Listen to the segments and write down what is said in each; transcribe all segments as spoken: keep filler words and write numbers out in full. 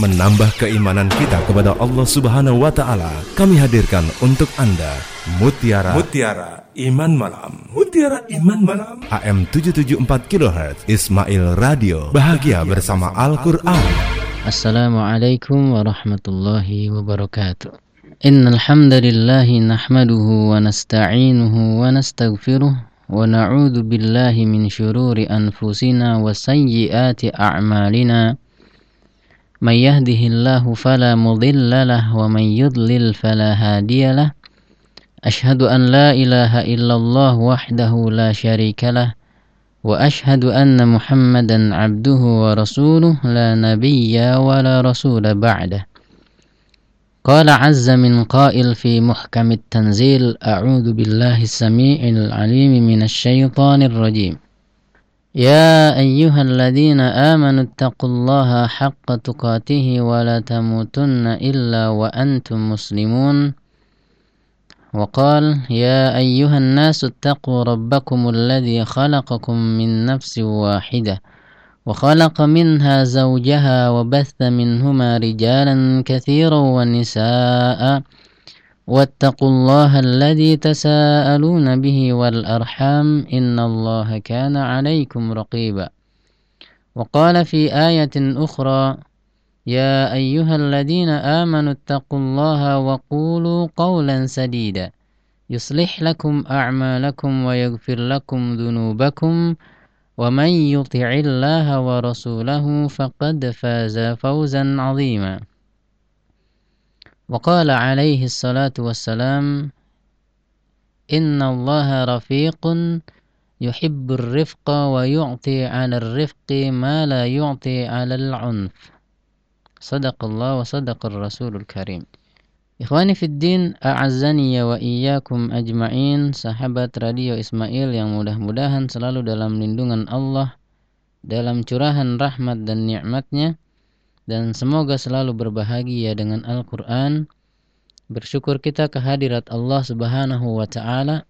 menambah keimanan kita kepada Allah Subhanahu wa taala. Kami hadirkan untuk Anda Mutiara Mutiara Iman Malam. Mutiara Iman Malam. A M tujuh tujuh empat kilohertz Ismail Radio. Bahagia bersama Al-Qur'an. Assalamualaikum warahmatullahi wabarakatuh. Innal hamdalillah nahmaduhu wa nasta'inuhu wa nastaghfiruh. Wa na'udzu billahi min syururi anfusina wa sayyiati a'malina. May yahdihillahu fala mudilla lahu wa may yudlil fala hadiyalah. Ashhadu an la ilaha illallah wahdahu la syarika lah wa ashhadu anna Muhammadan 'abduhu wa rasuluh la nabiyya wa la rasula ba'dah. Qala 'azza min qa'il fi muhkamit tanzil a'udzu billahi as-sami'il 'alim minasy syaithanir rajim. Ya ayyuhalladzina amanu taqullaha haqqa tuqatih wa la tamutunna illa wa antum muslimun. Wa qala ya ayyuhan nasu taqu rabbakumul ladzi khalaqakum min nafsin wahidah وخلق منها زوجها وبث منهما رجالا كثيرا ونساء واتقوا الله الذي تساءلون به والأرحام إن الله كان عليكم رقيبا. وقال في آية أخرى يا أيها الذين آمنوا اتقوا الله وقولوا قولا سديدا يصلح لكم أعمالكم ويغفر لكم ذنوبكم ومن يطع الله ورسوله فقد فاز فوزا عظيما. وقال عليه الصلاة والسلام إن الله رفيق يحب الرفق ويعطي على الرفق ما لا يعطي على العنف. صدق الله وصدق الرسول الكريم. Ikhwani fiddin, a'azzani wa iyyakum ajma'in. Sahabat Radio Ismail yang mudah-mudahan selalu dalam lindungan Allah, dalam curahan rahmat dan nikmatnya, dan semoga selalu berbahagia dengan Al-Quran. Bersyukur kita kehadirat Allah Subhanahu wa ta'ala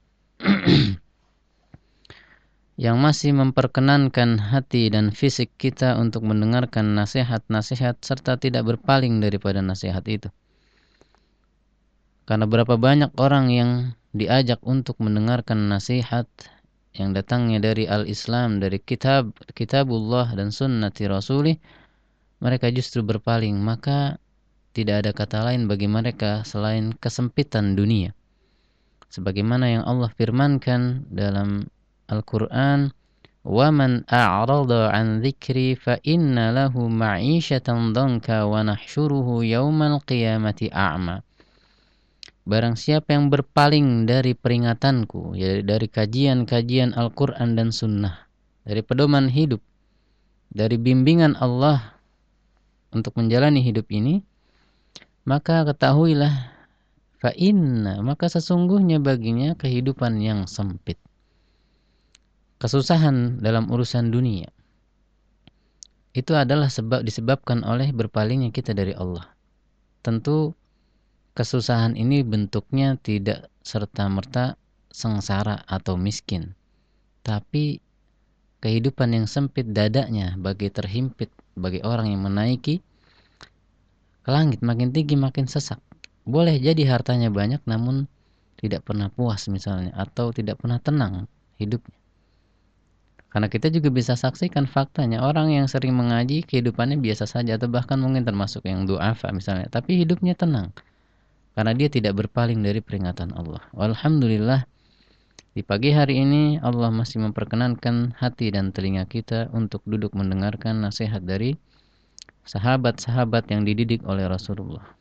yang masih memperkenankan hati dan fisik kita untuk mendengarkan nasihat-nasihat serta tidak berpaling daripada nasihat itu. Karena berapa banyak orang yang diajak untuk mendengarkan nasihat yang datangnya dari Al-Islam, dari kitab kitabullah dan sunnati rasulih, mereka justru berpaling. Maka tidak ada kata lain bagi mereka selain kesempitan dunia. Sebagaimana yang Allah firmankan dalam Al-Quran, وَمَنْ أَعْرَضَ عَنْ ذِكْرِي فَإِنَّ لَهُ مَعِيشَةً ضَنْكَ وَنَحْشُرُهُ يَوْمَ الْقِيَامَةِ أَعْمَى. Barang siapa yang berpaling dari peringatanku, ya, dari kajian-kajian Al-Quran dan Sunnah, dari pedoman hidup, dari bimbingan Allah untuk menjalani hidup ini, maka ketahuilah, fa inna, maka sesungguhnya baginya kehidupan yang sempit, kesusahan dalam urusan dunia. Itu adalah sebab disebabkan oleh berpalingnya kita dari Allah. Tentu kesusahan ini bentuknya tidak serta-merta sengsara atau miskin, tapi kehidupan yang sempit dadanya bagi terhimpit bagi orang yang menaiki ke langit makin tinggi makin sesak. Boleh jadi hartanya banyak namun tidak pernah puas misalnya, atau tidak pernah tenang hidupnya. Karena kita juga bisa saksikan faktanya, orang yang sering mengaji kehidupannya biasa saja, atau bahkan mungkin termasuk yang du'afa misalnya, tapi hidupnya tenang karena dia tidak berpaling dari peringatan Allah. Alhamdulillah, di pagi hari ini Allah masih memperkenankan hati dan telinga kita untuk duduk mendengarkan nasihat dari sahabat-sahabat yang dididik oleh Rasulullah.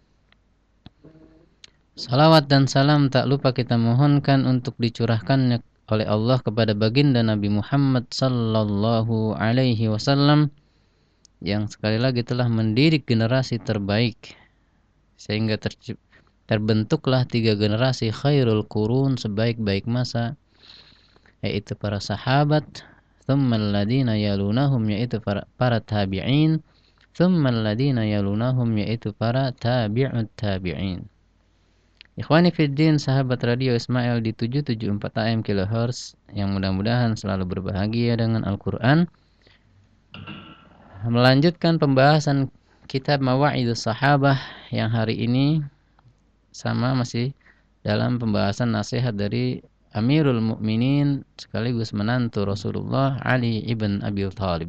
Salawat dan salam tak lupa kita mohonkan untuk dicurahkannya oleh Allah kepada baginda Nabi Muhammad sallallahu alaihi wasallam yang sekali lagi telah mendidik generasi terbaik sehingga tercipta terbentuklah tiga generasi khairul qurun, sebaik-baik masa, yaitu para sahabat, thummal ladina yalunahum, yaitu para, para tabi'in, thummal ladina yalunahum, yaitu para tabi'ut tabi'in. Ikhwani fiddin, sahabat Radio Ismail di tujuh tujuh empat A M kilohertz yang mudah-mudahan selalu berbahagia dengan Al-Quran, melanjutkan pembahasan kitab Mawa'idus Sahabah yang hari ini sama masih dalam pembahasan nasihat dari Amirul Mukminin sekaligus menantu Rasulullah Ali ibn Abi Thalib.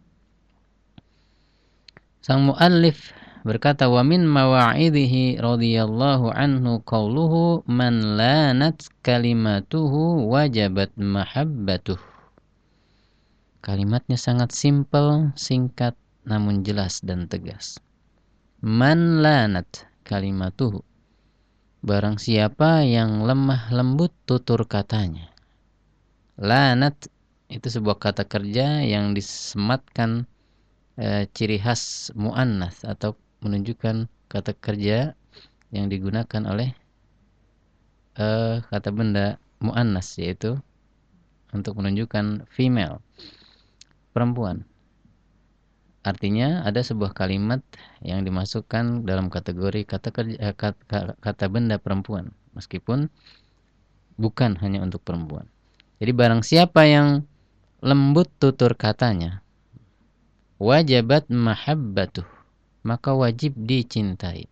Sang muallif berkata, wa min mawa'idhihi radhiyallahu anhu qauluhu man lanat kalimatuhu wajabat mahabbatuh. Kalimatnya sangat simpel, singkat, namun jelas dan tegas. Man lanat kalimatuhu. Barang siapa yang lemah lembut tutur katanya. Lanat itu sebuah kata kerja yang disematkan e, ciri khas mu'annas atau menunjukkan kata kerja yang digunakan oleh e, kata benda mu'annas, yaitu untuk menunjukkan female, perempuan. Artinya ada sebuah kalimat yang dimasukkan dalam kategori kata kerja, kata, kata benda perempuan, meskipun bukan hanya untuk perempuan. Jadi barang siapa yang lembut tutur katanya, wajabat mahabbatuh, maka wajib dicintai.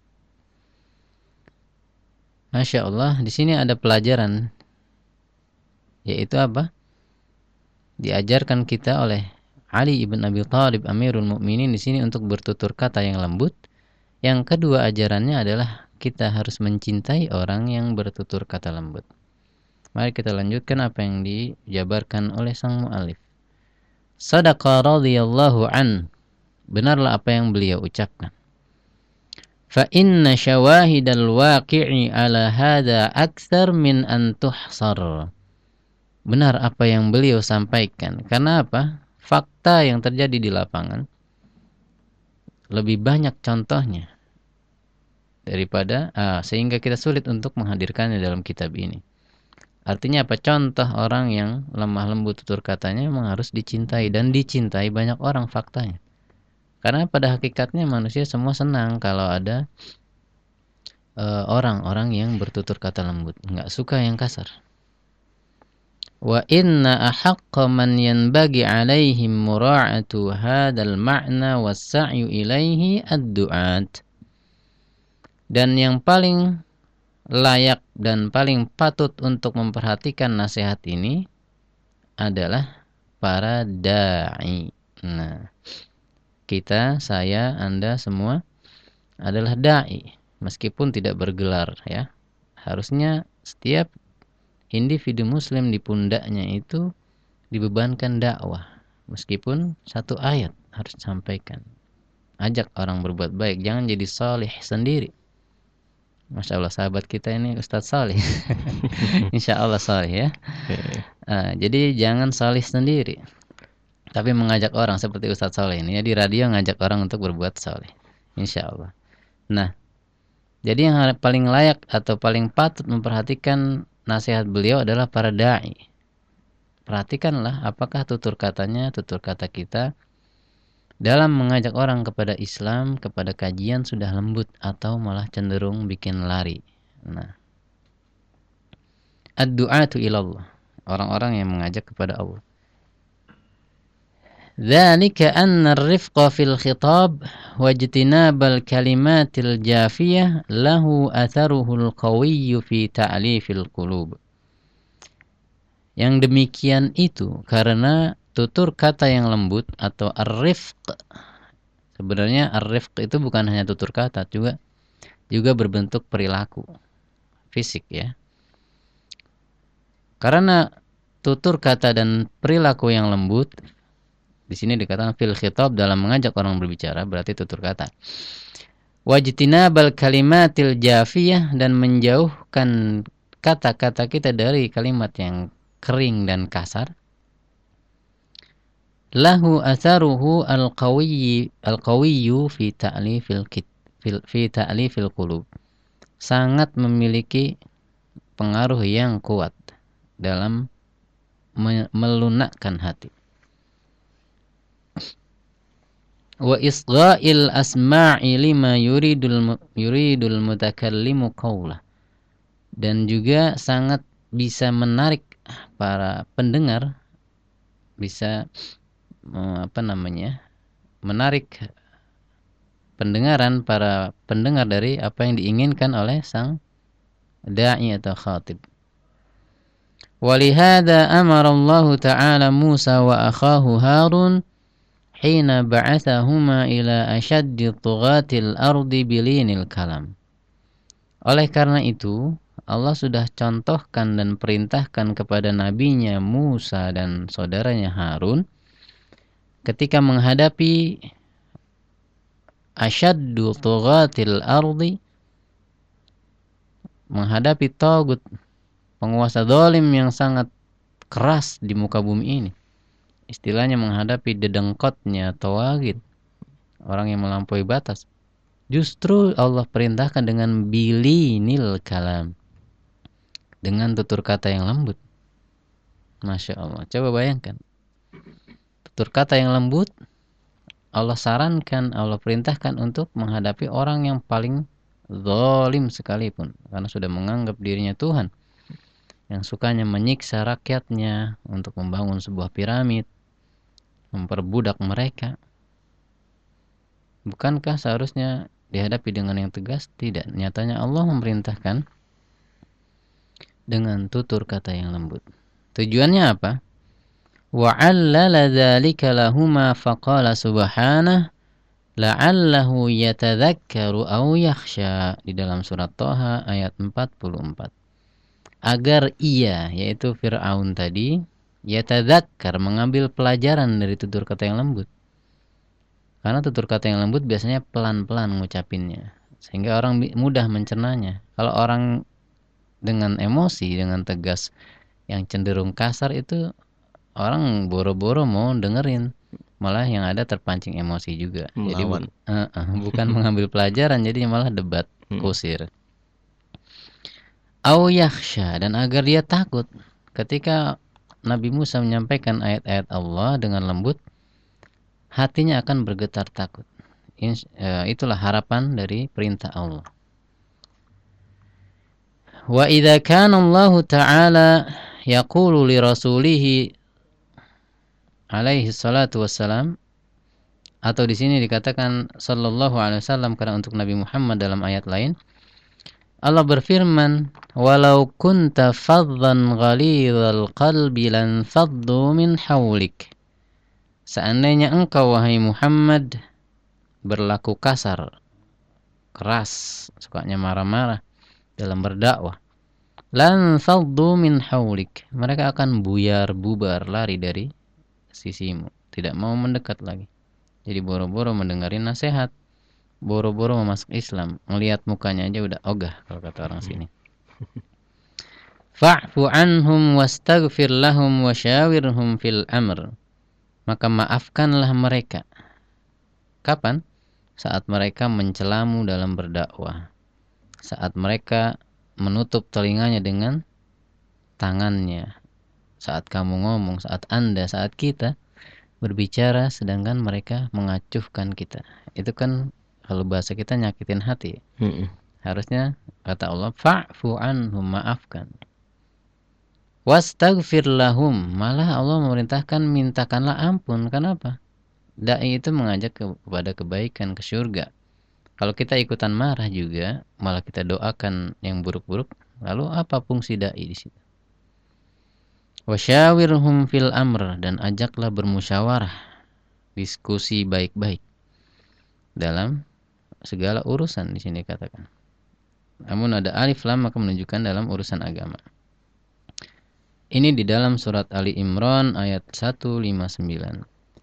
Masya Allah, di sini ada pelajaran, yaitu apa? Diajarkan kita oleh Ali ibn Abi Thalib Amirul Mukminin di sini untuk bertutur kata yang lembut. Yang kedua ajarannya adalah kita harus mencintai orang yang bertutur kata lembut. Mari kita lanjutkan apa yang dijabarkan oleh sang muallif. Sadaqa radhiyallahu an. Benarlah apa yang beliau ucapkan. Fa inna syawahidal waqi'i ala hadha aktsar min an tuhsar. Benar apa yang beliau sampaikan. Karena apa? Fakta yang terjadi di lapangan lebih banyak contohnya daripada ah, sehingga kita sulit untuk menghadirkannya dalam kitab ini. Artinya apa? Contoh orang yang lemah lembut tutur katanya memang harus dicintai, dan dicintai banyak orang faktanya. Karena pada hakikatnya manusia semua senang kalau ada uh, orang-orang yang bertutur kata lembut, nggak suka yang kasar. Wa inna ahaqqa man yanbaghi alaihim mura'atu hadzal ma'na was-sa'yu ilaihi ad-du'at. Dan yang paling layak dan paling patut untuk memperhatikan nasihat ini adalah para da'i. Nah, kita, saya, Anda semua adalah da'i, meskipun tidak bergelar ya. Harusnya setiap individu muslim di pundaknya itu dibebankan dakwah. Meskipun satu ayat harus disampaikan. Ajak orang berbuat baik. Jangan jadi salih sendiri. Masya Allah, sahabat kita ini Ustadz Salih. Insya Allah salih ya. Nah, jadi jangan salih sendiri, tapi mengajak orang seperti Ustadz Salih ini ya, di radio ngajak orang untuk berbuat salih. Insya Allah. Nah, jadi yang paling layak atau paling patut memperhatikan nasihat beliau adalah para da'i. Perhatikanlah apakah tutur katanya, tutur kata kita dalam mengajak orang kepada Islam, kepada kajian sudah lembut atau malah cenderung bikin lari. Nah, ad-du'atu ilallah, orang-orang yang mengajak kepada Allah. Dzalika anna ar-rifqa fil khitab wa ijtinabal kalimatil jafiyah lahu atharuhul qawiyyu fi ta'lifil qulub. Yang demikian itu karena tutur kata yang lembut atau ar-rifq. Sebenarnya ar-rifq itu bukan hanya tutur kata, juga juga berbentuk perilaku fisik ya. Karena tutur kata dan perilaku yang lembut di sini dikatakan fil khitab, dalam mengajak orang berbicara, berarti tutur kata. Wajtinabal kalimatil jafiyah, dan menjauhkan kata-kata kita dari kalimat yang kering dan kasar. Lahu atharuhu al-qawiyyu al-qawiyyu fi ta'lifil fi ta'lifil qulub. Sangat memiliki pengaruh yang kuat dalam melunakkan hati. Wa isgha'il asma'i lima yuridul yuridul mutakallimu qawla. Dan juga sangat bisa menarik para pendengar, bisa apa namanya? menarik pendengaran para pendengar dari apa yang diinginkan oleh sang da'i atau khatib. Walihada amara Allah Ta'ala Musa wa akhahu Harun hina ba'athahuma ila ashaddi tughatil ardi bilinil kalam. Oleh karena itu, Allah sudah contohkan dan perintahkan kepada nabinya Musa dan saudaranya Harun ketika menghadapi asyaddu tughatil ardi, menghadapi tagut, penguasa zalim yang sangat keras di muka bumi ini. Istilahnya menghadapi dedengkotnya tawagid, orang yang melampaui batas. Justru Allah perintahkan dengan bilinil kalam, dengan tutur kata yang lembut. Masya Allah. Coba bayangkan, tutur kata yang lembut Allah sarankan, Allah perintahkan untuk menghadapi orang yang paling zalim sekalipun, karena sudah menganggap dirinya Tuhan, yang sukanya menyiksa rakyatnya untuk membangun sebuah piramid, memperbudak mereka. Bukankah seharusnya dihadapi dengan yang tegas? Tidak. Nyatanya Allah memerintahkan dengan tutur kata yang lembut. Tujuannya apa? وَعَلَّلَ ذَلِكَ لَهُمَا فَقَالَ سُبْحَانَهُ لَعَلَّهُ يَتَذَكَّرُ أَوْ يَخْشَى di dalam surat Thaha ayat empat puluh empat. Agar ia, yaitu Fir'aun tadi, yatadzakkar, mengambil pelajaran dari tutur kata yang lembut. Karena tutur kata yang lembut biasanya pelan-pelan ngucapinnya, sehingga orang mudah mencernanya. Kalau orang dengan emosi, dengan tegas, yang cenderung kasar, itu orang boro-boro mau dengerin, malah yang ada terpancing emosi juga. Melawan. Jadi bu- uh, uh, bukan mengambil pelajaran, jadi malah debat, kusir. Au yakhsha, dan agar dia takut. Ketika Nabi Musa menyampaikan ayat-ayat Allah dengan lembut, hatinya akan bergetar takut. Ins- uh, itulah harapan dari perintah Allah. Wa idza kana Allah Ta'ala yaqulu li rasulihi alaihi salatu wassalam, atau di sini dikatakan sallallahu alaihi wasallam karena untuk Nabi Muhammad dalam ayat lain, Allah berfirman, walau kunta faddan ghalidhal qalbi lan faddu min hawlik. Seandainya engkau wahai Muhammad berlaku kasar, keras, sukanya marah-marah dalam berdakwah, lan faddu min hawlik, mereka akan buyar bubar, lari dari sisimu, tidak mau mendekat lagi. Jadi boro-boro mendengarin nasihat, boro-boro mau masuk Islam, melihat mukanya aja udah ogah kalau kata orang sini. Fa'fu anhum wastaghfir lahum wasyawirhum fil amr. Maka maafkanlah mereka. Kapan? Saat mereka mencelamu dalam berdakwah. Saat mereka menutup telinganya dengan tangannya. Saat kamu ngomong, saat Anda, saat kita berbicara, sedangkan mereka mengacuhkan kita. Itu kan kalau bahasa kita nyakitin hati. Mm-mm. Harusnya kata Allah, fa'fu anhum, maafkan. Wastaghfir lahum, malah Allah memerintahkan mintakanlah ampun. Kenapa? Dai itu mengajak kepada kebaikan, ke surga. Kalau kita ikutan marah juga, malah kita doakan yang buruk-buruk, lalu apa fungsi dai di situ? Wasyawirhum fil amr, dan ajaklah bermusyawarah, diskusi baik-baik dalam segala urusan di sini katakan. Namun ada alif lam maka menunjukkan dalam urusan agama. Ini di dalam surat Ali Imran ayat seratus lima puluh sembilan.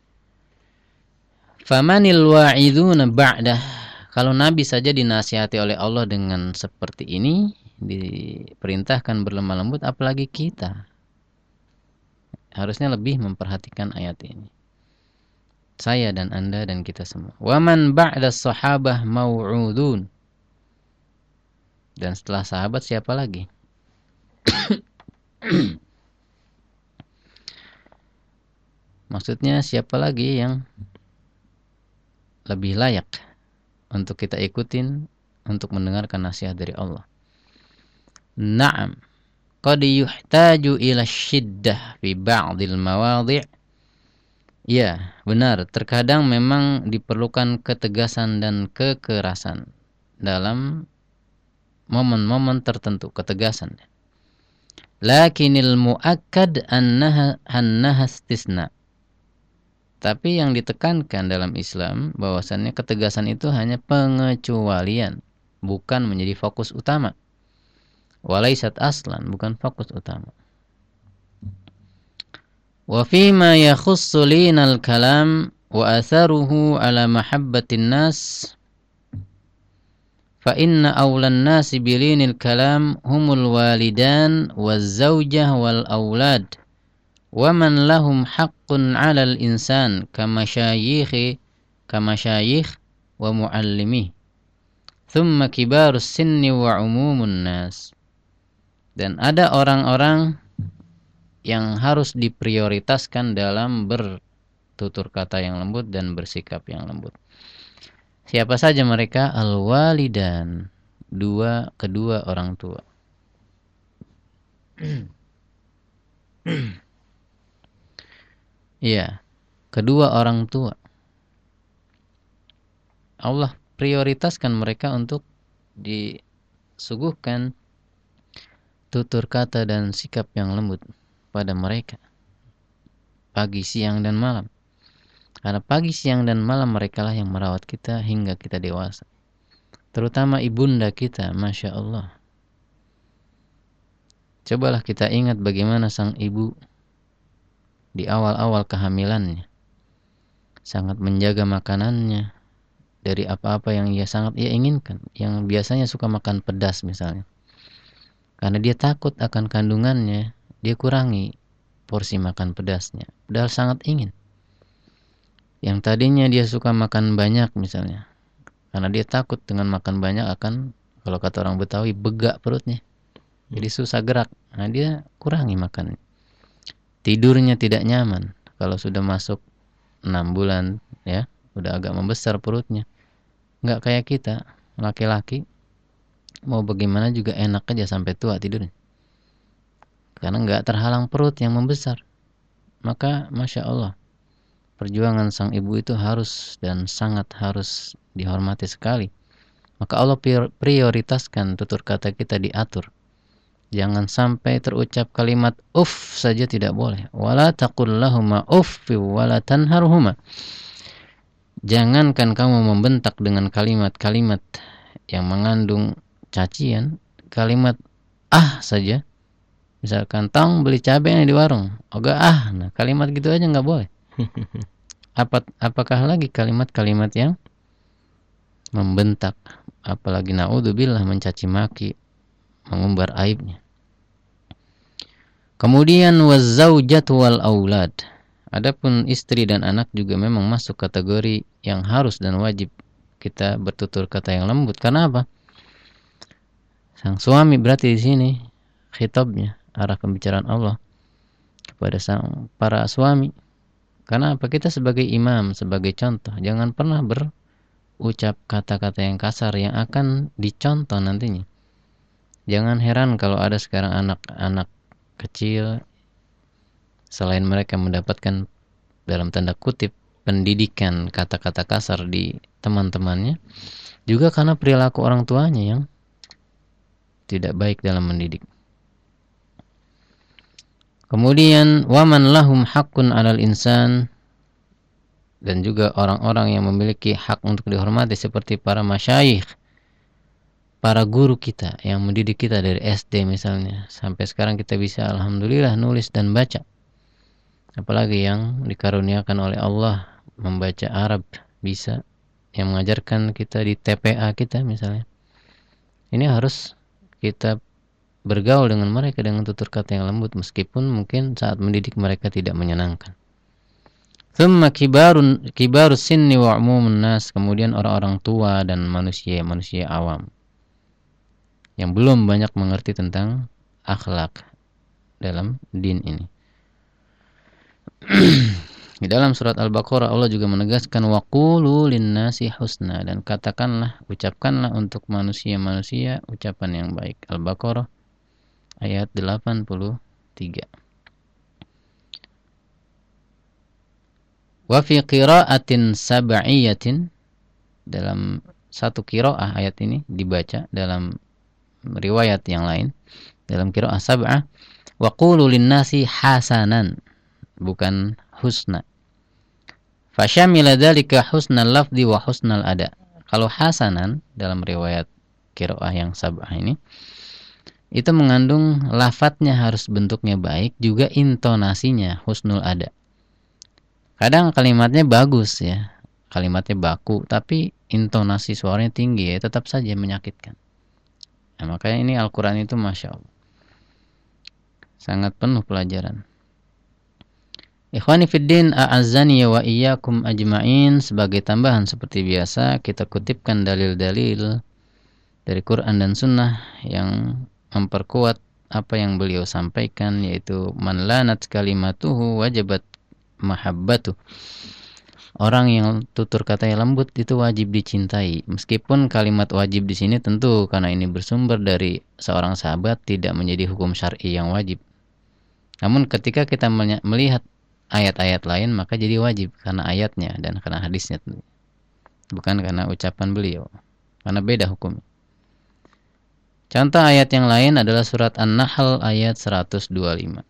Famanil wa'iduna ba'dah, kalau Nabi saja dinasihati oleh Allah dengan seperti ini, diperintahkan berlemah lembut, apalagi kita. Harusnya lebih memperhatikan ayat ini. Saya dan Anda dan kita semua. Waman ba'da sahabah mau'udun. Dan setelah sahabat siapa lagi? Maksudnya siapa lagi yang lebih layak untuk kita ikutin, untuk mendengarkan nasihat dari Allah? Naam. Qad yuhtaju ila syiddah fi ba'dil mawadhi' Iya, benar. Terkadang memang diperlukan ketegasan dan kekerasan dalam momen-momen tertentu, ketegasan. Lakinil muakkad annaha annaha istisna. Tapi yang ditekankan dalam Islam bahwasannya ketegasan itu hanya pengecualian, bukan menjadi fokus utama. Walaisat aslan, bukan fokus utama. Wa fima yakhussu linal kalam wa atharuhu ala mahabbatin nas fa inna awlan nasi bilinil kalam humul walidan waz zawjah wal aulad wa man lahum haqqun 'alal insan kama syayikhi kama syayikh wa muallimi thumma kibarus sinni wa umumun nas. Dan ada orang-orang yang harus diprioritaskan dalam bertutur kata yang lembut dan bersikap yang lembut. Siapa saja mereka? Al-walidan, dua kedua orang tua. Iya, kedua orang tua. Allah prioritaskan mereka untuk disuguhkan tutur kata dan sikap yang lembut pada mereka. Pagi, siang, dan malam. Karena pagi, siang, dan malam merekalah yang merawat kita hingga kita dewasa. Terutama ibunda kita, Masya Allah. Cobalah kita ingat bagaimana sang ibu di awal-awal kehamilannya sangat menjaga makanannya dari apa-apa yang ia sangat ia inginkan, yang biasanya suka makan pedas misalnya. Karena dia takut akan kandungannya, dia kurangi porsi makan pedasnya, padahal sangat ingin. Yang tadinya dia suka makan banyak misalnya, karena dia takut dengan makan banyak akan, kalau kata orang Betawi, begak perutnya, jadi susah gerak. Nah, dia kurangi makannya. Tidurnya tidak nyaman kalau sudah masuk enam bulan, ya, udah agak membesar perutnya. Nggak kayak kita, laki-laki, mau bagaimana juga enak aja sampai tua tidurnya. Karena nggak terhalang perut yang membesar. Maka Masya Allah, perjuangan sang ibu itu harus dan sangat harus dihormati sekali. Maka Allah prioritaskan tutur kata kita diatur. Jangan sampai terucap kalimat uff saja tidak boleh. Wala taqul lahuma uffi wala tanharhuma. Jangankan kamu membentak dengan kalimat-kalimat yang mengandung cacian, kalimat ah saja. Misalkan tong beli cabai di warung, oga ah, nah kalimat gitu aja nggak boleh. Apa apakah lagi kalimat-kalimat yang membentak, apalagi naudzubillah mencaci maki, mengumbar aibnya. Kemudian wazzaujatu wal aulad. Adapun istri dan anak juga memang masuk kategori yang harus dan wajib kita bertutur kata yang lembut. Karena apa? Sang suami berarti di sini khitabnya, arah pembicaraan Allah kepada sang para suami. Karena apa? Kita sebagai imam, sebagai contoh, jangan pernah berucap kata-kata yang kasar yang akan dicontoh nantinya. Jangan heran kalau ada sekarang anak-anak kecil, selain mereka mendapatkan dalam tanda kutip pendidikan kata-kata kasar di teman-temannya, juga karena perilaku orang tuanya yang tidak baik dalam mendidik. Kemudian waman lahum haqqun 'alal insan, dan juga orang-orang yang memiliki hak untuk dihormati seperti para masyayikh, para guru kita yang mendidik kita dari S D misalnya sampai sekarang kita bisa alhamdulillah nulis dan baca. Apalagi yang dikaruniakan oleh Allah membaca Arab bisa, yang mengajarkan kita di T P A kita misalnya. Ini harus kita bergaul dengan mereka dengan tutur kata yang lembut meskipun mungkin saat mendidik mereka tidak menyenangkan. Thumma kibarun kibarus sinni wa umumun nas, kemudian orang-orang tua dan manusia-manusia awam yang belum banyak mengerti tentang akhlak dalam din ini. Di dalam surat Al-Baqarah Allah juga menegaskan waqulu linnasi husna, dan katakanlah, ucapkanlah untuk manusia-manusia ucapan yang baik. Al-Baqarah ayat delapan puluh tiga. Wa fi qira'atin sab'iyatin, dalam satu qiraah ayat ini dibaca dalam riwayat yang lain, dalam qiraah sab'ah, wa qulu lin-nasi hasanan, bukan husna. Fasyamila dzalika husnal lafzi wa husnal ada. Kalau hasanan dalam riwayat qiraah yang sab'ah ini, itu mengandung lafadznya harus bentuknya baik, juga intonasinya husnul ada. Kadang kalimatnya bagus ya, kalimatnya baku, tapi intonasi suaranya tinggi ya, tetap saja menyakitkan. Nah, makanya ini Al-Quran itu Masya Allah sangat penuh pelajaran. Ikhwani fiddin, a'azzani wa iyyakum ajma'in. Sebagai tambahan seperti biasa, kita kutipkan dalil-dalil dari Quran dan Sunnah yang memperkuat apa yang beliau sampaikan, yaitu man lanat kalimatuhu wajabat mahabbatu. Orang yang tutur katanya lembut itu wajib dicintai. Meskipun kalimat wajib di sini tentu karena ini bersumber dari seorang sahabat tidak menjadi hukum syar'i yang wajib. Namun ketika kita melihat ayat-ayat lain maka jadi wajib karena ayatnya dan karena hadisnya, bukan karena ucapan beliau, karena beda hukumnya. Contoh ayat yang lain adalah surat An-Nahl ayat seratus dua puluh lima.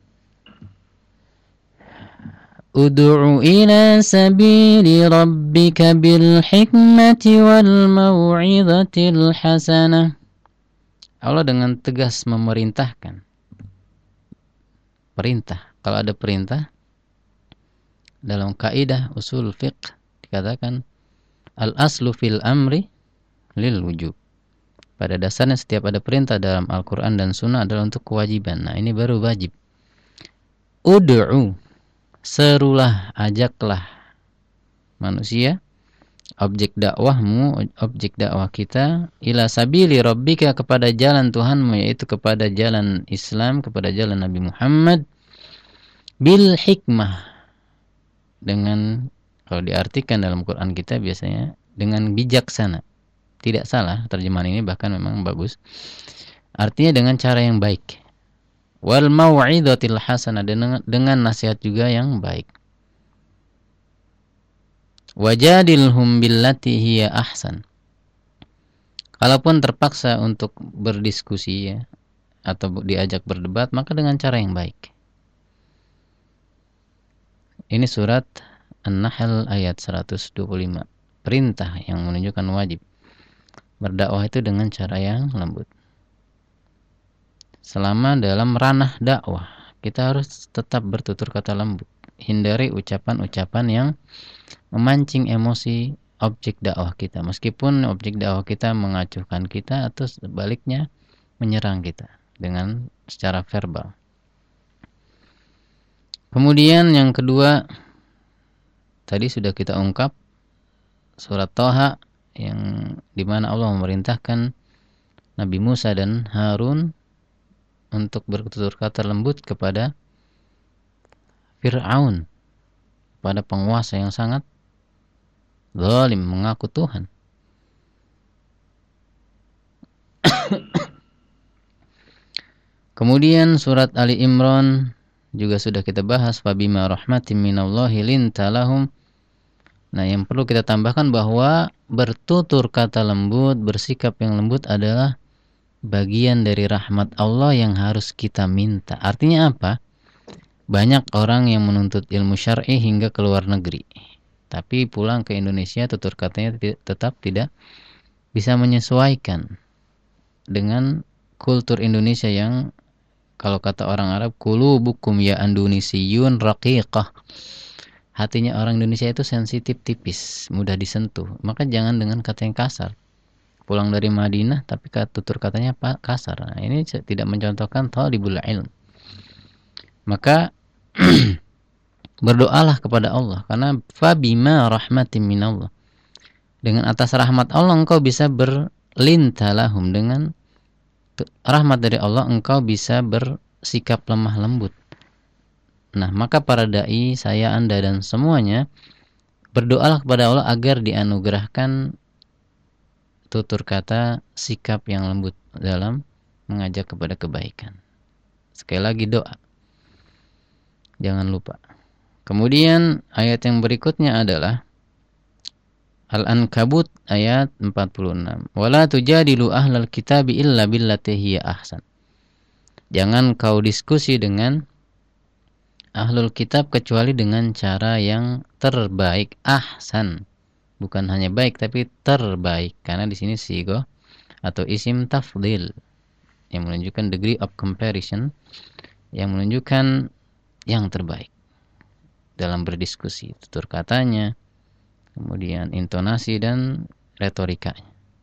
Ud'u ila sabili rabbika bil hikmati wal mau'izatil hasanah. Allah dengan tegas memerintahkan. Perintah. Kalau ada perintah dalam kaidah usul fiqh dikatakan al-aslu fil amri lil wujub. Pada dasarnya setiap ada perintah dalam Al-Quran dan Sunnah adalah untuk kewajiban. Nah, ini baru wajib. Ud'u, serulah, ajaklah manusia, objek dakwahmu, objek dakwah kita, ila sabili rabbika, kepada jalan Tuhanmu, yaitu kepada jalan Islam, kepada jalan Nabi Muhammad, bil hikmah, dengan, kalau diartikan dalam Quran kita biasanya dengan bijaksana. Tidak salah terjemahan ini, bahkan memang bagus. Artinya dengan cara yang baik. Wal mau'izatil hasanah, dengan, dengan nasihat juga yang baik. Wajadilhum billati hiya ahsan. Kalaupun terpaksa untuk berdiskusi ya, atau diajak berdebat, maka dengan cara yang baik. Ini surat An-Nahl ayat seratus dua puluh lima. Perintah yang menunjukkan wajib. Berdakwah itu dengan cara yang lembut. Selama dalam ranah dakwah, kita harus tetap bertutur kata lembut. Hindari ucapan-ucapan yang memancing emosi objek dakwah kita. Meskipun objek dakwah kita mengacuhkan kita atau sebaliknya menyerang kita dengan secara verbal. Kemudian yang kedua, tadi sudah kita ungkap surat Thaha, yang dimana Allah memerintahkan Nabi Musa dan Harun untuk bertutur kata lembut kepada Fir'aun, pada penguasa yang sangat zalim, mengaku Tuhan. Kemudian surat Ali Imran juga sudah kita bahas, fabima rahmatin minallahi linta lahum. Nah, yang perlu kita tambahkan bahwa bertutur kata lembut, bersikap yang lembut adalah bagian dari rahmat Allah yang harus kita minta. Artinya apa? Banyak orang yang menuntut ilmu syar'i hingga ke luar negeri, tapi pulang ke Indonesia tutur katanya tetap tidak bisa menyesuaikan dengan kultur Indonesia yang, kalau kata orang Arab, qulubukum ya andunisiyun raqiqah. Hatinya orang Indonesia itu sensitif, tipis, mudah disentuh. Maka jangan dengan kata yang kasar. Pulang dari Madinah tapi tutur katanya kasar. Nah, ini tidak mencontohkan thalibul ilm. Maka berdoalah kepada Allah, karena fabima rahmatin minallah, dengan atas rahmat Allah engkau bisa berlintalahum, dengan rahmat dari Allah engkau bisa bersikap lemah lembut. Nah, maka para dai, saya, Anda dan semuanya berdoalah kepada Allah agar dianugerahkan tutur kata, sikap yang lembut dalam mengajak kepada kebaikan. Sekali lagi doa. Jangan lupa. Kemudian ayat yang berikutnya adalah Al-Ankabut ayat empat puluh enam. Wala tujadilu ahlal kitabi illa billati hiya ahsan. Jangan kau diskusi dengan ahlul kitab kecuali dengan cara yang terbaik. Ahsan. Bukan hanya baik tapi terbaik. Karena di sini sigo atau isim tafdil yang menunjukkan degree of comparison, yang menunjukkan yang terbaik dalam berdiskusi, tutur katanya, kemudian intonasi dan retorikanya.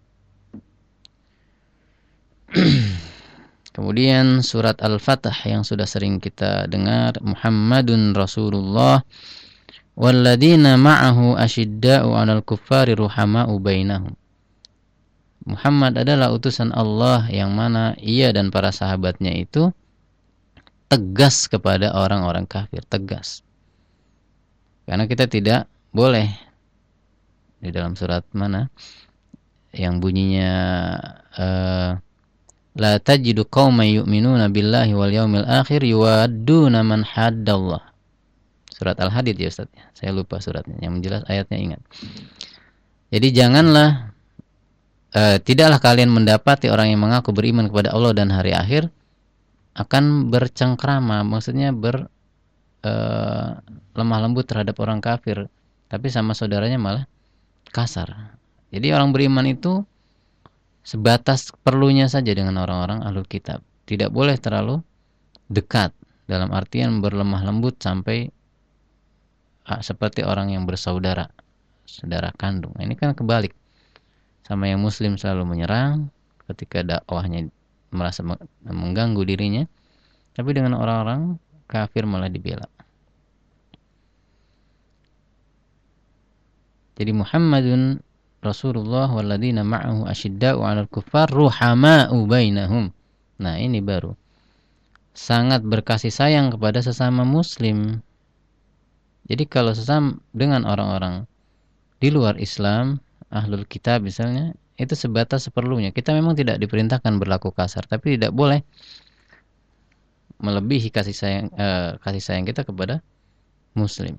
Kemudian surat Al-Fatah yang sudah sering kita dengar, Muhammadun Rasulullah walladzina ma'ahu asyidda'u 'alal kuffari ruhama'u bainahum. Muhammad adalah utusan Allah yang mana ia dan para sahabatnya itu tegas kepada orang-orang kafir, tegas. Karena kita tidak boleh di dalam surat mana yang bunyinya uh, la tajidu qauman yu'minuna billahi wal yaumil akhir yuwadduna man haddallah. Surat Al-Hadid ya Ustaz. Saya lupa suratnya. Yang jelas ayatnya ingat. Jadi janganlah uh, tidaklah kalian mendapati orang yang mengaku beriman kepada Allah dan hari akhir akan bercengkrama, maksudnya ber uh, lemah lembut terhadap orang kafir, tapi sama saudaranya malah kasar. Jadi orang beriman itu sebatas perlunya saja dengan orang-orang ahlul kitab. Tidak boleh terlalu dekat, dalam artian berlemah lembut sampai ah, seperti orang yang bersaudara, saudara kandung. Ini kan kebalik. Sama yang muslim selalu menyerang ketika dakwahnya merasa mengganggu dirinya, tapi dengan orang-orang kafir malah dibela. Jadi Muhammadun Rasulullah walladzina ma'ahu asyidda'u 'alal kuffar ruhama'u bainahum. Nah, ini baru. Sangat berkasih sayang kepada sesama muslim. Jadi kalau sesama dengan orang-orang di luar Islam, ahlul kitab misalnya, itu sebatas seperlunya. Kita memang tidak diperintahkan berlaku kasar, tapi tidak boleh melebihi kasih sayang eh, kasih sayang kita kepada muslim.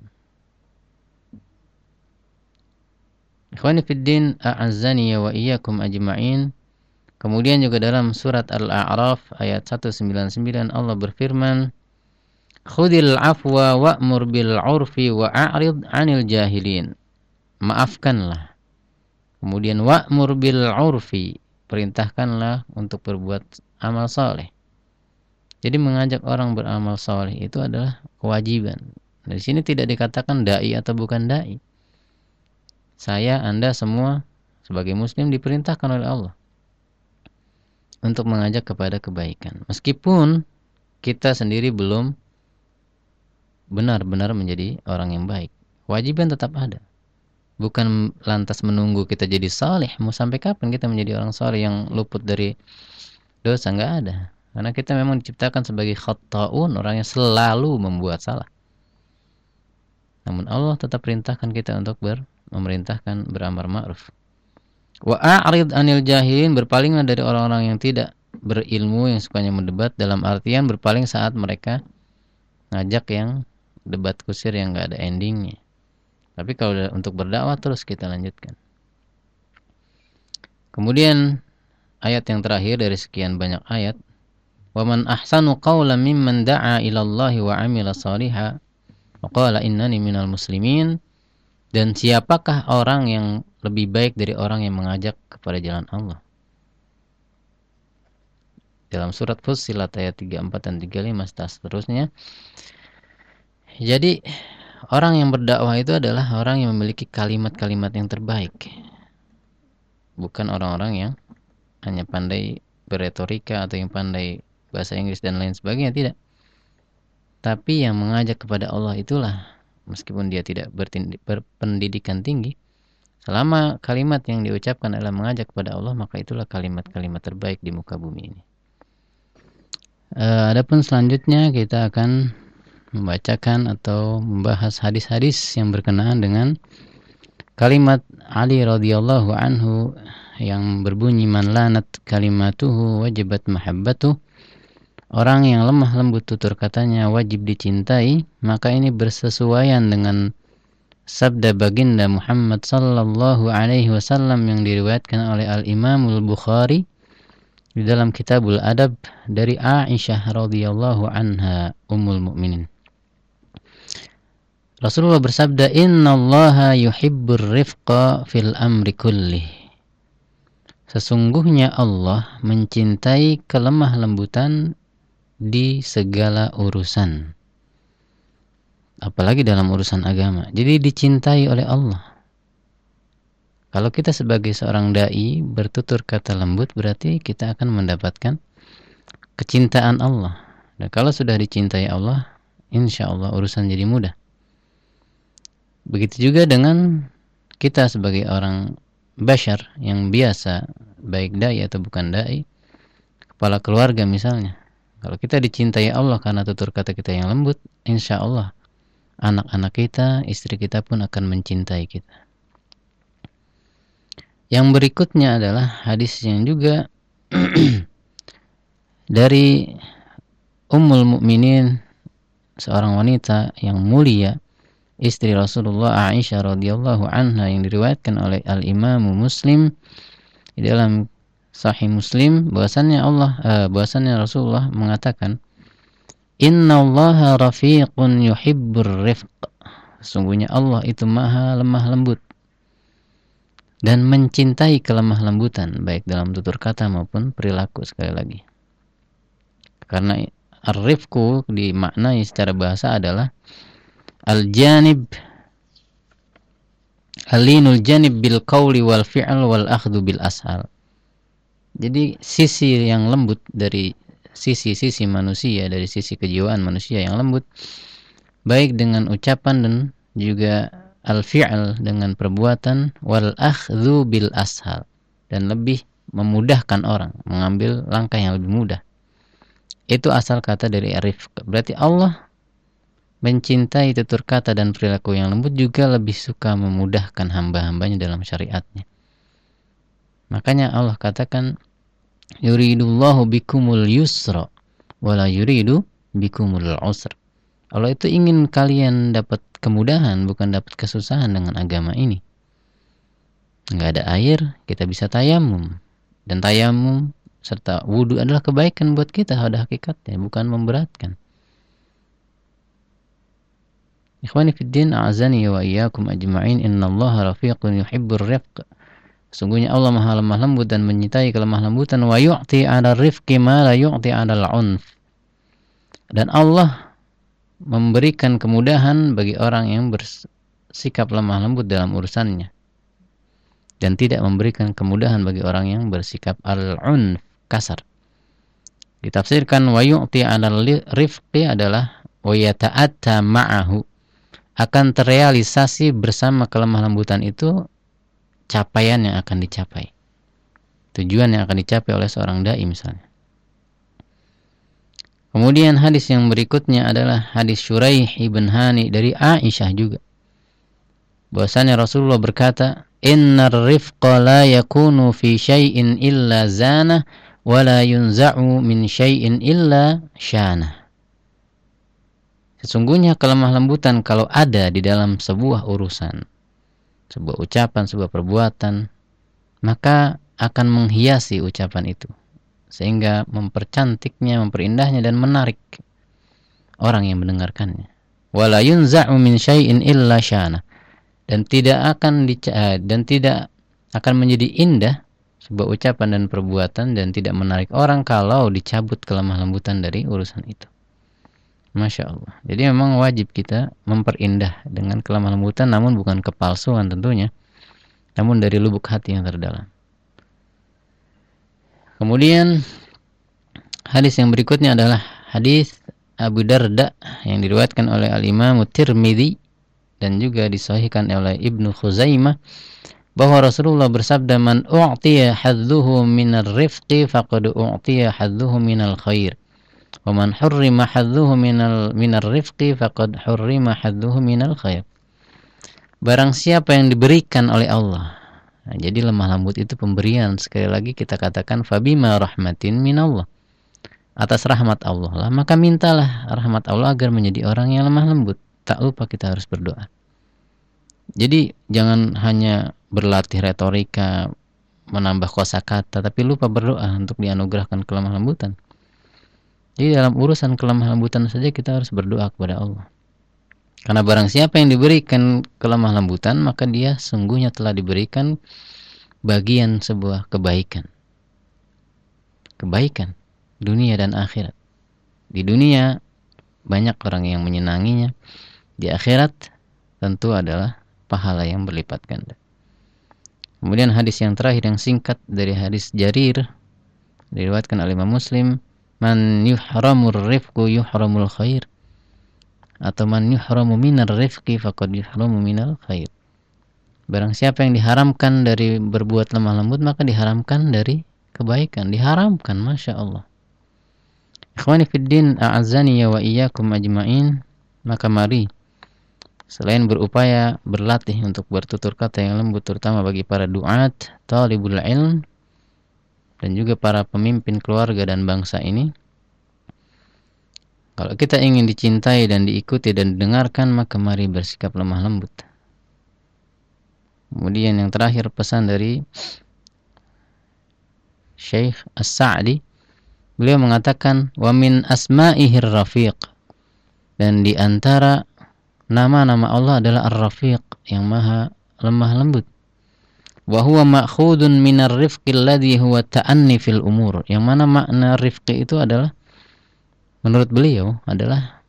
Ikhwani fiddin, a'azzani wa iyyakum ajma'in. Kemudian juga dalam surat Al-A'raf ayat seratus sembilan puluh sembilan Allah berfirman, khudil afwa wa'mur bil 'urfi wa a'rid 'anil jahilin. Maafkanlah. Kemudian wa'mur bil 'urfi, perintahkanlah untuk berbuat amal saleh. Jadi mengajak orang beramal saleh itu adalah kewajiban. Di sini tidak dikatakan dai atau bukan dai. Saya, Anda semua sebagai muslim diperintahkan oleh Allah untuk mengajak kepada kebaikan. Meskipun kita sendiri belum benar-benar menjadi orang yang baik. Kewajiban tetap ada. Bukan lantas menunggu kita jadi saleh. Mau sampai kapan kita menjadi orang saleh yang luput dari dosa? Enggak ada. Karena kita memang diciptakan sebagai khatta'un, orang yang selalu membuat salah. Namun Allah tetap perintahkan kita untuk ber memerintahkan beramar ma'ruf. Wa a'rid 'anil jahilin, berpalinglah dari orang-orang yang tidak berilmu, yang sukanya mendebat, dalam artian berpaling saat mereka ngajak yang debat kusir yang enggak ada endingnya. Tapi kalau untuk berdakwah terus kita lanjutkan. Kemudian ayat yang terakhir dari sekian banyak ayat, wa man ahsanu qawlan mimman da'a ila Allahi wa 'amila shalihan wa qala innani minal muslimin. Dan siapakah orang yang lebih baik dari orang yang mengajak kepada jalan Allah? Dalam surat Fussilat ayat tiga puluh empat dan tiga puluh lima seterusnya. Jadi orang yang berdakwah itu adalah orang yang memiliki kalimat-kalimat yang terbaik. Bukan orang-orang yang hanya pandai berretorika atau yang pandai bahasa Inggris dan lain sebagainya, tidak. Tapi yang mengajak kepada Allah itulah, meskipun dia tidak berpendidikan tinggi, selama kalimat yang diucapkan adalah mengajak kepada Allah, maka itulah kalimat-kalimat terbaik di muka bumi ini. Uh, adapun selanjutnya kita akan membacakan atau membahas hadis-hadis yang berkenaan dengan kalimat Ali radhiyallahu anhu yang berbunyi man lanat kalimatuhu wajibat mahabbatuh orang yang lemah lembut tutur katanya wajib dicintai, maka ini bersesuaian dengan sabda baginda Muhammad sallallahu alaihi wasallam yang diriwayatkan oleh Al-Imamul Bukhari di dalam Kitabul Adab dari Aisyah radhiyallahu anha ummul mukminin. Rasulullah bersabda, "Innallaha yuhibbur rifqa fil amri kullih." Sesungguhnya Allah mencintai kelemah lembutan di segala urusan. Apalagi dalam urusan agama. Jadi dicintai oleh Allah. Kalau kita sebagai seorang dai bertutur kata lembut, berarti kita akan mendapatkan kecintaan Allah. Dan kalau sudah dicintai Allah, insya Allah urusan jadi mudah. Begitu juga dengan kita sebagai orang bashar yang biasa, baik dai atau bukan dai, kepala keluarga misalnya. Kalau kita dicintai Allah karena tutur kata kita yang lembut, insya Allah anak-anak kita, istri kita pun akan mencintai kita. Yang berikutnya adalah hadis yang juga dari Ummul Mukminin, seorang wanita yang mulia, istri Rasulullah Aisyah radhiyallahu anha, yang diriwayatkan oleh Al-Imam Muslim di dalam Sahih Muslim, bahwasannya Allah eh, bahwasannya Rasulullah mengatakan, "Innallaha rafiqun yuhibbur rifq." Sesungguhnya Allah itu maha lemah lembut dan mencintai kelemah lembutan, baik dalam tutur kata maupun perilaku. Sekali lagi, karena ar-rifqu dimaknai secara bahasa adalah al-janib alinul janib bil qawli wal fi'l wal akhdhu bil ashal. Jadi sisi yang lembut dari sisi-sisi manusia, dari sisi kejiwaan manusia yang lembut, baik dengan ucapan dan juga al-fi'l dengan perbuatan, wal akhdhu bil ashal, dan lebih memudahkan orang, mengambil langkah yang lebih mudah. Itu asal kata dari arif. Berarti Allah mencintai tutur kata dan perilaku yang lembut, juga lebih suka memudahkan hamba-hambanya dalam syariatnya. Makanya Allah katakan, yuridullahu bikumul yusra wala yuridu bikumul usra. Allah itu ingin kalian dapat kemudahan, bukan dapat kesusahan dengan agama ini. Enggak ada air, kita bisa tayamum. Dan tayamum serta wudu adalah kebaikan buat kita pada hakikatnya, bukan memberatkan. Ikhwani fid din, a'azani wa iyyakum ajma'in, innallaha rafiqun yuhibbur rifq. Sungguhnya Allah maha lemah lembut dan mencintai kelemah lembutan. Wa yu'ti 'ala rifqi ma la yu'ti 'ala al-'unf. Dan Allah memberikan kemudahan bagi orang yang bersikap lemah lembut dalam urusannya, dan tidak memberikan kemudahan bagi orang yang bersikap al-'unf, kasar. Ditafsirkan wa yu'ti 'ala rifqi adalah wa yata'atta ma'ahu, akan terrealisasi bersama kelemah lembutan itu capaian yang akan dicapai, tujuan yang akan dicapai oleh seorang dai misalnya. Kemudian hadis yang berikutnya adalah hadis Syuraih ibn Hani dari Aisyah juga, bahwasanya Rasulullah berkata, "Innar rifqa la yakunu fi syai'in illa zana wa la yunza'u min syai'in illa syana." Sesungguhnya kelemah lembutan kalau ada di dalam sebuah urusan, sebuah ucapan, sebuah perbuatan, maka akan menghiasi ucapan itu, sehingga mempercantiknya, memperindahnya, dan menarik orang yang mendengarkannya. Wala yunza'u min syai'in illa syana, dan tidak akan dica- dan tidak akan menjadi indah sebuah ucapan dan perbuatan, dan tidak menarik orang kalau dicabut kelemah lembutan dari urusan itu. Masya Allah. Jadi memang wajib kita memperindah dengan kelemah lembutan, namun bukan kepalsuan tentunya, namun dari lubuk hati yang terdalam. Kemudian hadis yang berikutnya adalah hadis Abu Darda yang diriwayatkan oleh Al-Imam Tirmidzi dan juga disahihkan oleh Ibnu Khuzaimah, bahwa Rasulullah bersabda, "Man u'tiya hadzuhu minar rifqi faqad u'tiya hadzuhu minal khair. Wa man hurrima hadzuhu minal minar rifqi faqad hurrima hadzuhu minal khair." Barang siapa yang diberikan oleh Allah. Nah, jadi lemah lembut itu pemberian. Sekali lagi kita katakan, fabima rahmatin minallah. atas rahmat Allah lah, maka mintalah rahmat Allah agar menjadi orang yang lemah lembut. Tak lupa kita harus berdoa. Jadi jangan hanya berlatih retorika, menambah kosakata, tapi lupa berdoa untuk dianugerahkan kelemah lembutan. Jadi dalam urusan kelemah lembutan saja kita harus berdoa kepada Allah. Karena barang siapa yang diberikan kelemah lembutan, maka dia sungguhnya telah diberikan bagian sebuah kebaikan. Kebaikan dunia dan akhirat. Di dunia banyak orang yang menyenanginya. Di akhirat tentu adalah pahala yang berlipat ganda. Kemudian hadis yang terakhir yang singkat dari hadis Jarir, diriwayatkan oleh Imam Muslim, man yuhramur rifqu yuhramul khair, atau man yuhramu minar rifqi faqad yuhramu minal khair. Barang siapa yang diharamkan dari berbuat lemah lembut, maka diharamkan dari kebaikan. Diharamkan, Masya Allah. Ikhwani fiddin, a'azzani wa iyyakum ajma'in. Maka mari, selain berupaya berlatih untuk bertutur kata yang lembut, terutama bagi para duat, talibul ilm, dan juga para pemimpin keluarga dan bangsa ini, kalau kita ingin dicintai dan diikuti dan didengarkan, maka mari bersikap lemah lembut. Kemudian yang terakhir, pesan dari Syekh As-Sa'di, beliau mengatakan, wa min asma'ihir rafiq, dan di antara nama-nama Allah adalah Ar-Rafiq, yang maha lemah lembut. Wa huwa ma'khudun minar rifqi alladhi huwa ta'anni fil umur, yang mana makna rifqi itu adalah, menurut beliau, adalah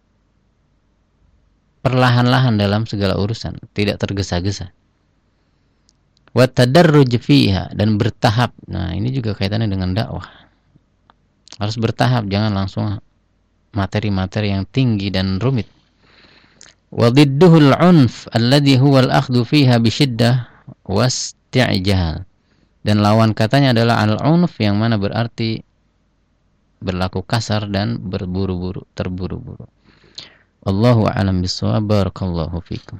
perlahan-lahan dalam segala urusan, tidak tergesa-gesa. Wa tadarruj fiha, dan bertahap. Nah, ini juga kaitannya dengan dakwah. Harus bertahap, jangan langsung materi-materi yang tinggi dan rumit. Wa didduhul unf alladhi huwa al-akhdhu fiha bisyiddah wasti'jal. Dan lawan katanya adalah al-unf, yang mana berarti berlaku kasar dan berburu-buru, terburu-buru. Wallahu a'lam bishawab. Barakallahu fikum.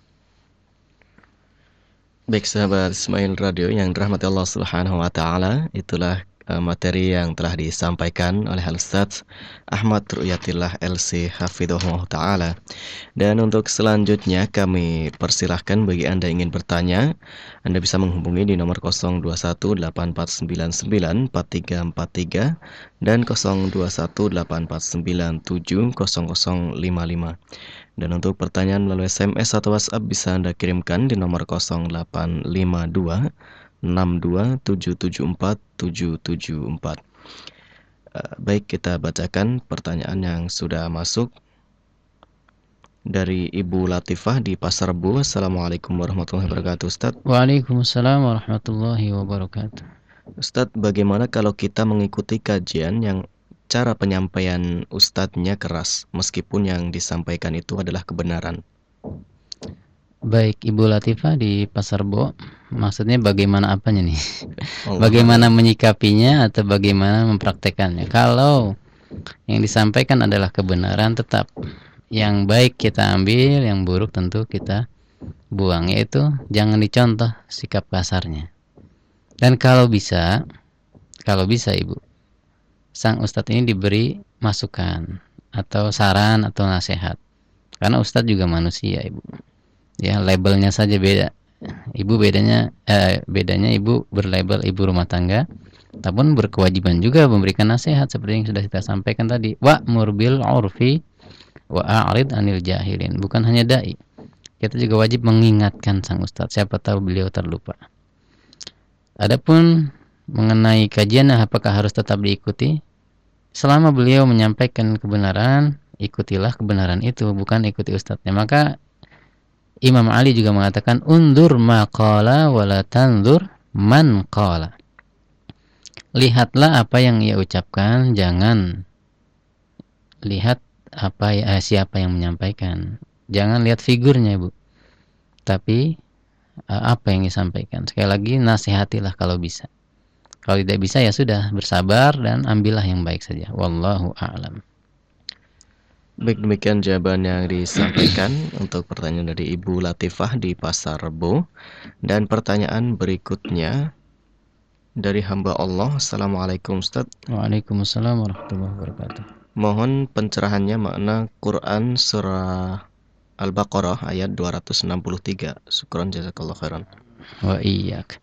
Baik sahabat Ismail Radio yang dirahmati Allah Subhanahu wa taala, itulah uh, materi yang telah disampaikan oleh Al-Ustaz Ahmad Ru'yatillah L C hafizahullah taala. Dan untuk selanjutnya kami persilahkan bagi Anda yang ingin bertanya, Anda bisa menghubungi di nomor nol dua satu delapan empat sembilan sembilan empat tiga empat tiga dan nol dua satu delapan empat sembilan tujuh nol nol lima lima. Dan untuk pertanyaan melalui S M S atau WhatsApp bisa Anda kirimkan di nomor nol delapan lima dua enam dua tujuh tujuh empat tujuh tujuh empat. Uh, baik, kita bacakan pertanyaan yang sudah masuk dari Ibu Latifah di Pasar Rebo. Assalamualaikum warahmatullahi wabarakatuh, Ustaz. Waalaikumsalam warahmatullahi wabarakatuh. Ustaz, bagaimana kalau kita mengikuti kajian yang cara penyampaian ustadznya keras, meskipun yang disampaikan itu adalah kebenaran? Baik, Ibu Latifah di Pasar Rebo, maksudnya bagaimana apanya nih? Allah. Bagaimana menyikapinya atau bagaimana mempraktekannya? Kalau yang disampaikan adalah kebenaran, tetap yang baik kita ambil, yang buruk tentu kita buang, yaitu jangan dicontoh sikap kasarnya. Dan kalau bisa, kalau bisa Ibu, sang ustadz ini diberi masukan atau saran atau nasihat, karena ustadz juga manusia Ibu. Ya, labelnya saja beda. Ibu bedanya eh, bedanya Ibu berlabel ibu rumah tangga, namun berkewajiban juga memberikan nasihat seperti yang sudah kita sampaikan tadi. Wa'mur bil 'urfi wa a'rid 'anil jahilin. Bukan hanya dai, kita juga wajib mengingatkan sang ustadz, siapa tahu beliau terlupa. Adapun mengenai kajian apakah harus tetap diikuti, selama beliau menyampaikan kebenaran, ikutilah kebenaran itu, bukan ikuti ustadznya. Maka Imam Ali juga mengatakan, undur ma qala wa la tanzur man qala. Lihatlah apa yang ia ucapkan, jangan lihat apa eh, siapa yang menyampaikan. Jangan lihat figurnya, Bu, tapi eh, apa yang disampaikan. Sekali lagi, nasihatilah kalau bisa. Kalau tidak bisa, ya sudah, bersabar dan ambillah yang baik saja. Wallahu a'lam. Baik, demikian jawaban yang disampaikan untuk pertanyaan dari Ibu Latifah di Pasar Rebo. Dan pertanyaan berikutnya dari hamba Allah. Assalamualaikum Ustaz. Waalaikumsalam warahmatullahi wabarakatuh. Mohon pencerahannya makna Quran surah Al-Baqarah ayat dua ratus enam puluh tiga. Syukran jazakallahu khairan. Wa iyyak.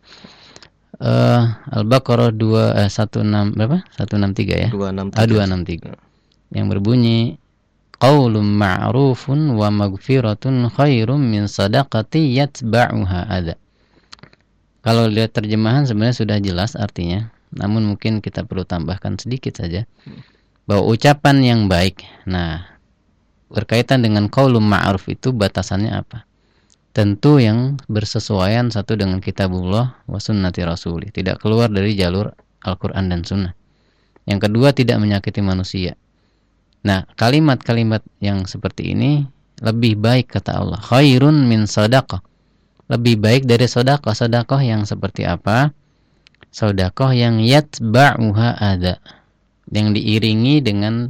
Uh, Al-Baqarah dua eh, seratus enam berapa? seratus enam puluh tiga ya. dua ratus enam puluh tiga. Ah, dua ratus enam puluh tiga. Yang berbunyi qaulun ma'rufun wa maghfiratun khairum min sadaqati yatba'uha adza. Kalau lihat terjemahan sebenarnya sudah jelas artinya, namun mungkin kita perlu tambahkan sedikit saja bahwa ucapan yang baik. Nah, berkaitan dengan qaulun ma'ruf itu batasannya apa? Tentu yang bersesuaian satu dengan kitabullah wa sunnati rasuli, tidak keluar dari jalur Al-Qur'an dan sunnah. Yang kedua, tidak menyakiti manusia. Nah, kalimat-kalimat yang seperti ini lebih baik kata Allah, khairun min sadaqah. Lebih baik dari sedekah. Sedekah yang seperti apa? Sedekah yang yatba'uha adza, yang diiringi dengan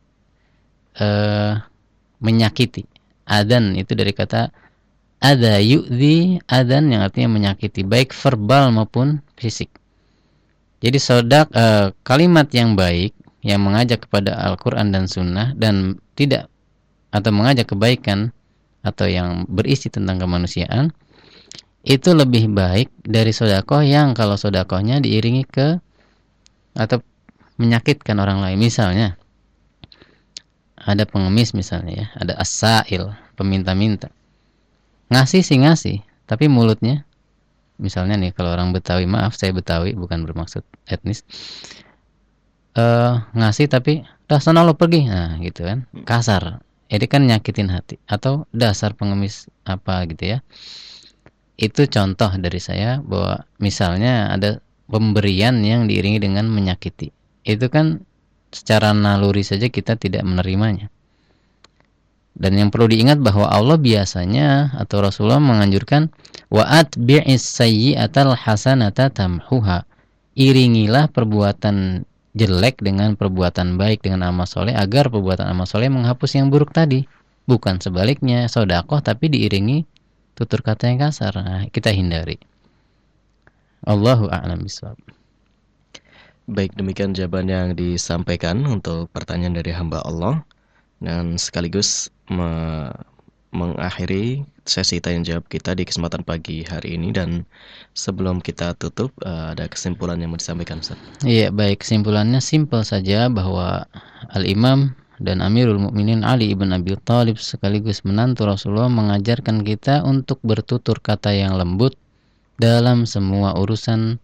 uh, menyakiti. Adan itu dari kata adza yu'dzi, adan yang artinya menyakiti, baik verbal maupun fisik. Jadi sedekah uh, kalimat yang baik yang mengajak kepada Al-Qur'an dan sunnah dan tidak atau mengajak kebaikan atau yang berisi tentang kemanusiaan, itu lebih baik dari sedekah yang kalau sedekahnya diiringi ke atau menyakitkan orang lain. Misalnya ada pengemis misalnya ya, ada as-sa'il, peminta-minta. Ngasih sih ngasih, tapi mulutnya misalnya nih, kalau orang Betawi, maaf saya Betawi bukan bermaksud etnis, uh, ngasih tapi dah sana lo pergi, nah gitu kan, kasar. Jadi kan nyakitin hati. Atau dasar pengemis apa gitu ya. Itu contoh dari saya bahwa misalnya ada pemberian yang diiringi dengan menyakiti. Itu kan secara naluri saja kita tidak menerimanya. Dan yang perlu diingat bahwa Allah biasanya atau Rasulullah menganjurkan wa atbi'is sayyi'atal hasanata tamhuha. Iringilah perbuatan jelek dengan perbuatan baik, dengan amal soleh, agar perbuatan amal soleh menghapus yang buruk tadi. Bukan sebaliknya, sedekah tapi diiringi tutur kata yang kasar. Nah, kita hindari. Allahu a'lam bishawab. Baik, demikian jawaban yang disampaikan untuk pertanyaan dari hamba Allah, dan sekaligus me- mengakhiri sesi tanya jawab kita di kesempatan pagi hari ini. Dan sebelum kita tutup, uh, ada kesimpulan yang mau disampaikan, Ustaz. Iya, baik, kesimpulannya simpel saja bahwa Al-Imam dan Amirul Mukminin Ali ibn Abi Thalib sekaligus menantu Rasulullah mengajarkan kita untuk bertutur kata yang lembut dalam semua urusan,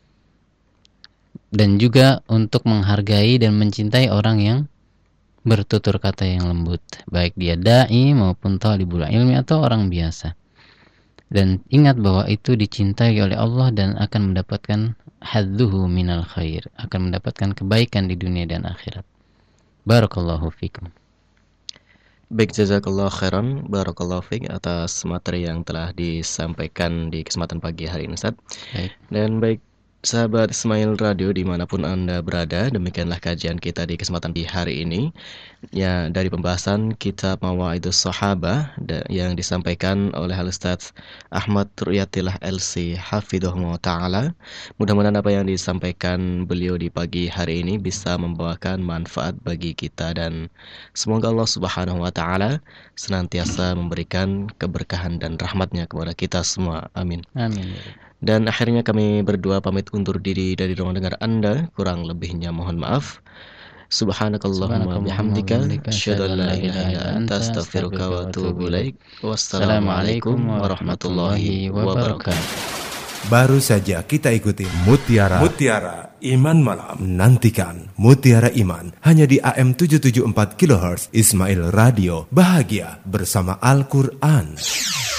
dan juga untuk menghargai dan mencintai orang yang bertutur kata yang lembut, baik dia dai maupun talibul ilmi atau orang biasa. Dan ingat bahwa itu dicintai oleh Allah dan akan mendapatkan hadzuhu minal khair, akan mendapatkan kebaikan di dunia dan akhirat. Barakallahu fikum. Baik, jazakallahu khairan, barakallahu fik atas materi yang telah disampaikan di kesempatan pagi hari ini, Ustaz. Baik. Dan baik, sahabat Ismail Radio dimanapun Anda berada, demikianlah kajian kita di kesempatan di hari ini ya, dari pembahasan kitab Mawa'idus Sahabah yang disampaikan oleh Al-Ustaz Ahmad Ru'yatillah L C Hafidhahullah Ta'ala. Mudah-mudahan apa yang disampaikan beliau di pagi hari ini bisa membawakan manfaat bagi kita, dan semoga Allah Subhanahu wa Ta'ala senantiasa memberikan keberkahan dan rahmatnya kepada kita semua. Amin. Amin. Dan akhirnya kami berdua pamit undur diri dari ruang dengar Anda. Kurang lebihnya mohon maaf. Subhanakallahumma bihamdika asyhadu an la ilaha illa anta astaghfiruka wa atubu ilaik. Wassalamualaikum warahmatullahi wabarakatuh. Baru saja kita ikuti Mutiara Mutiara Iman Malam. Nantikan Mutiara Iman hanya di A M tujuh tujuh empat kilohertz Ismail Radio. Bahagia bersama Al-Quran.